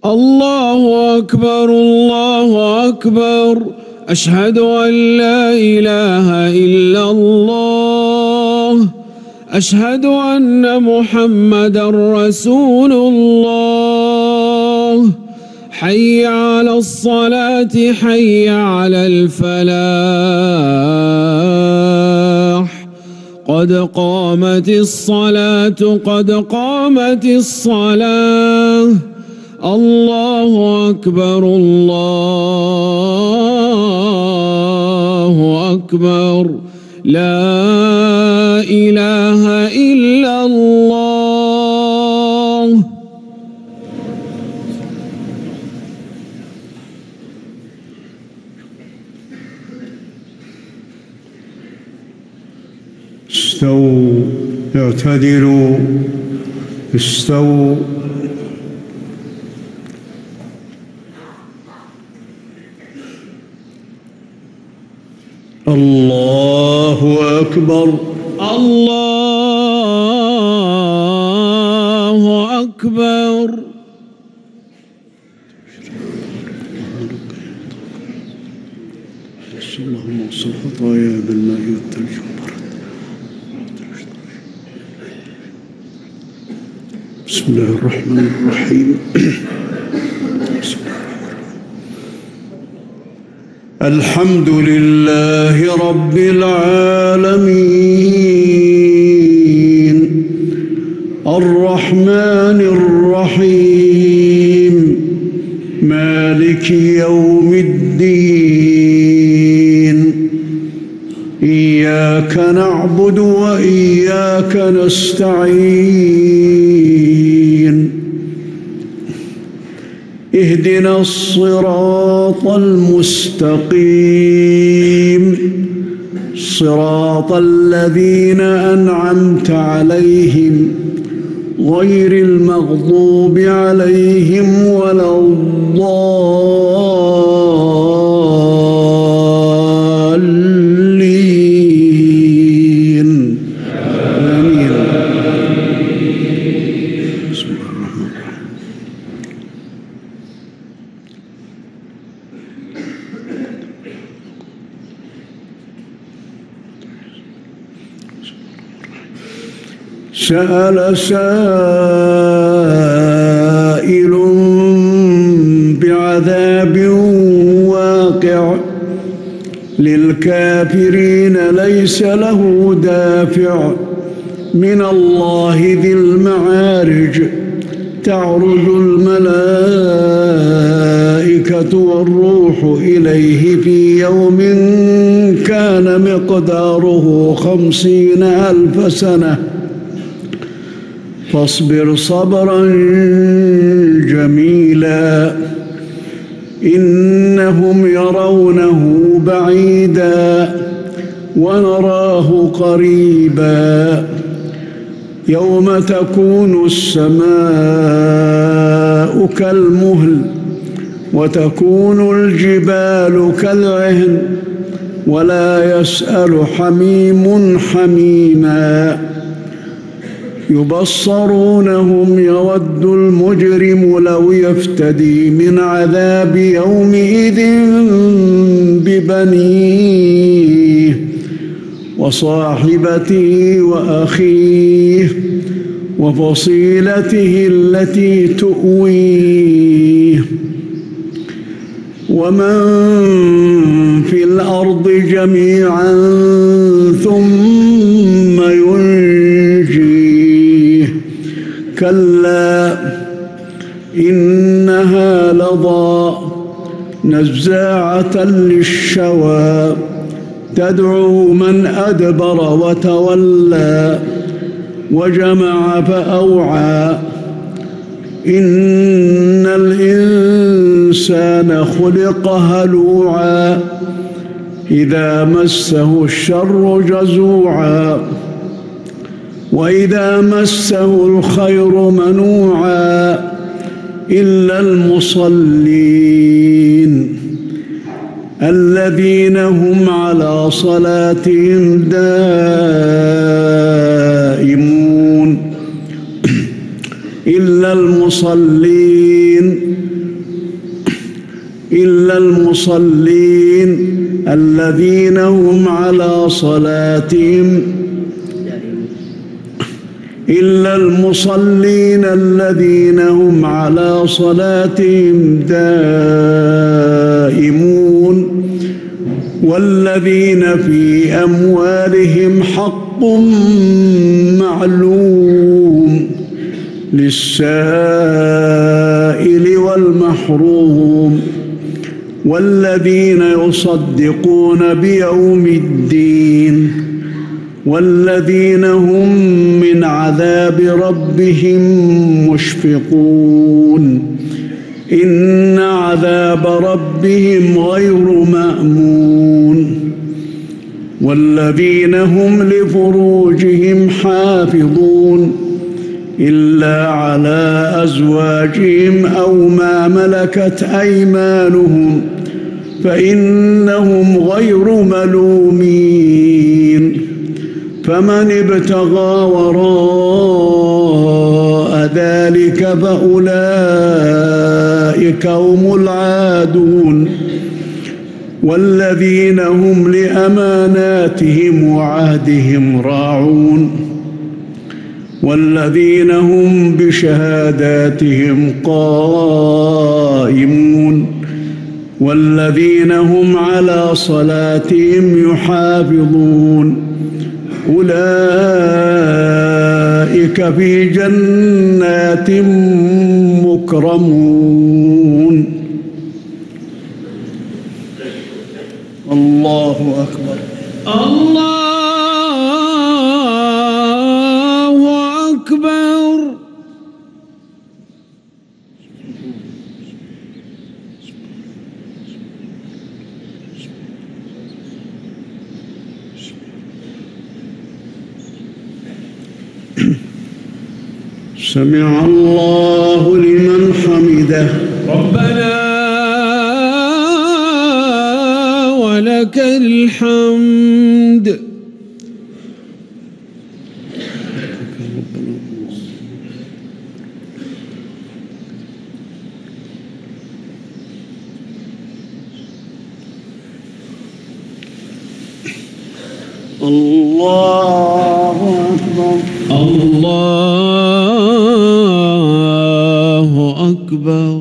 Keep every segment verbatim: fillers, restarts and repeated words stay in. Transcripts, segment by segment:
الله أكبر الله أكبر أشهد أن لا إله إلا الله أشهد أن محمدًا رسول الله حي على الصلاة حي على الفلاح قد قامت الصلاة قد قامت الصلاة الله أكبر الله أكبر لا إله إلا الله. استووا اعتدلوا استووا الله أكبر الله أكبر اللهم اغسل خطايا بالماء والثلج والبرد. بسم الله الرحمن الرحيم. الحمد لله رب العالمين الرحمن الرحيم مالك يوم الدين إياك نعبد وإياك نستعين اهدنا الصراط المستقيم صراط الذين أنعمت عليهم غير المغضوب عليهم ولا الضالين آمين. بسم الله الرحمن الرحيم. سأل سائل بعذاب واقع للكافرين ليس له دافع من الله ذي المعارج تعرج الملائكة والروح إليه في يوم كان مقداره خمسين ألف سنة فاصبر صبرا جميلا إنهم يرونه بعيدا ونراه قريبا يوم تكون السماء كالمهل وتكون الجبال كالعهن ولا يسأل حميم حميما يبصرونهم يود المجرم لو يفتدي من عذاب يومئذ ببنيه وصاحبته وأخيه وفصيلته التي تؤويه ومن في الأرض جميعا ثم ينجيه كلا إنها لظى نزاعة للشوى تدعو من أدبر وتولى وجمع فأوعى إن الإنسان خلق هلوعا إذا مسه الشر جزوعا وإذا مسه الخير منوعا إلا المصلين الذين هم على صلاتهم دائمون إلا المصلين إلا المصلين الذين هم على صلاتهم إلا المصلين الذين هم على صلاتهم دائمون والذين في أموالهم حق معلوم للسائل والمحروم والذين يصدقون بيوم الدين والذين هم من عذاب ربهم مشفقون إن عذاب ربهم غير مأمون والذين هم لفروجهم حافظون إلا على أزواجهم أو ما ملكت أيمانهم فإنهم غير ملومين فمن ابتغى وراء ذلك فأولئك هم العادون والذين هم لأماناتهم وعهدهم راعون والذين هم بشهاداتهم قائمون والذين هم على صلاتهم يحافظون أولئك في جنات مكرمون. الله أكبر. الله أكبر. سمع الله لمن حمده. ربنا ولك الحمد. الله أكبر. الله أكبر.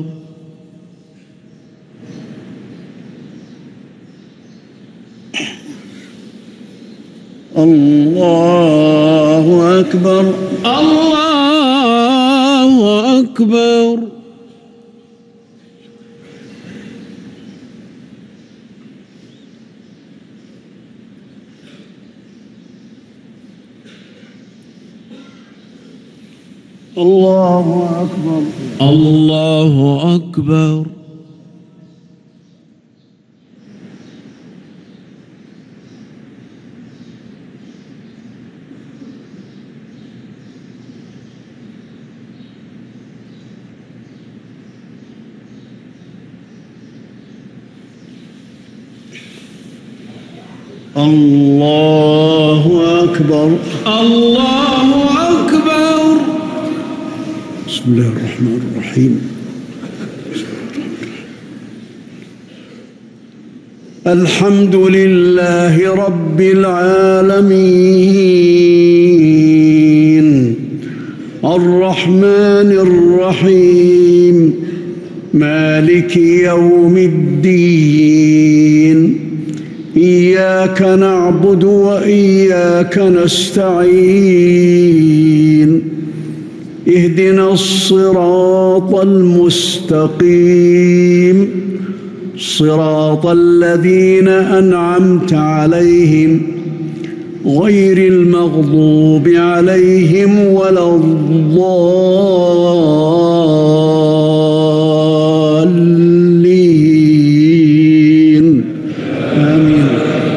الله أكبر. الله أكبر. الله أكبر. الله أكبر. الله أكبر. الله أكبر. بسم الله الرحمن الرحيم. الحمد لله رب العالمين الرحمن الرحيم مالك يوم الدين إياك نعبد وإياك نستعين اهدنا الصراط المستقيم صراط الذين أنعمت عليهم غير المغضوب عليهم ولا الضالين آمين.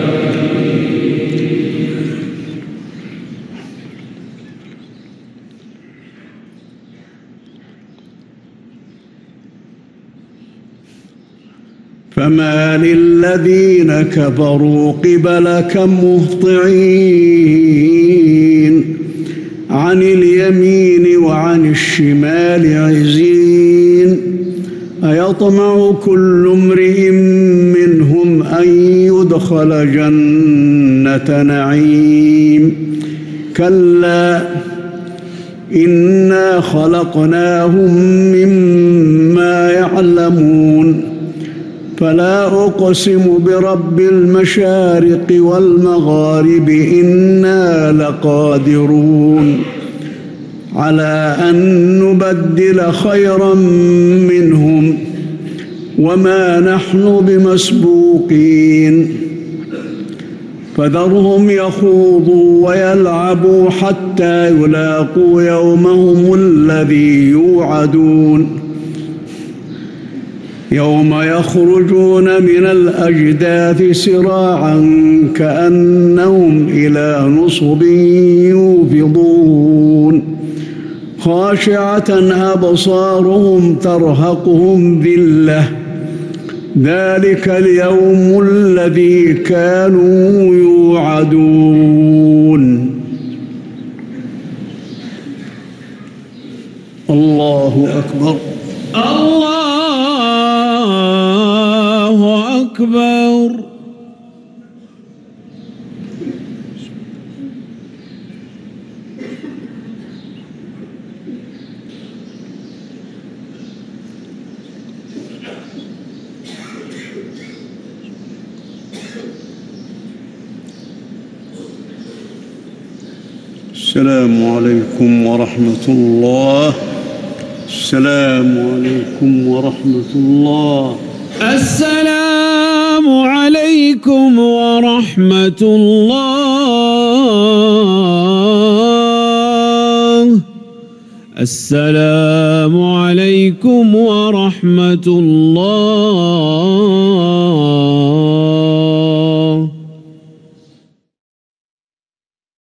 فما للذين كفروا قبلك مهطعين عن اليمين وعن الشمال عزين أيطمع كل امرئ منهم أن يدخل جنة نعيم كلا إنا خلقناهم مما يعلمون فلا أقسم برب المشارق والمغارب إنا لقادرون على أن نبدل خيرا منهم وما نحن بمسبوقين فذرهم يخوضوا ويلعبوا حتى يلاقوا يومهم الذي يوعدون يوم يخرجون من الأجداث سراعا كأنهم إلى نصب يوفضون خاشعة أبصارهم ترهقهم ذلة ذلك اليوم الذي كانوا يوعدون. الله أكبر. الله أكبر. السلام عليكم ورحمة الله. السلام عليكم ورحمة الله. السلام عليكم ورحمة الله. السلام عليكم ورحمة الله.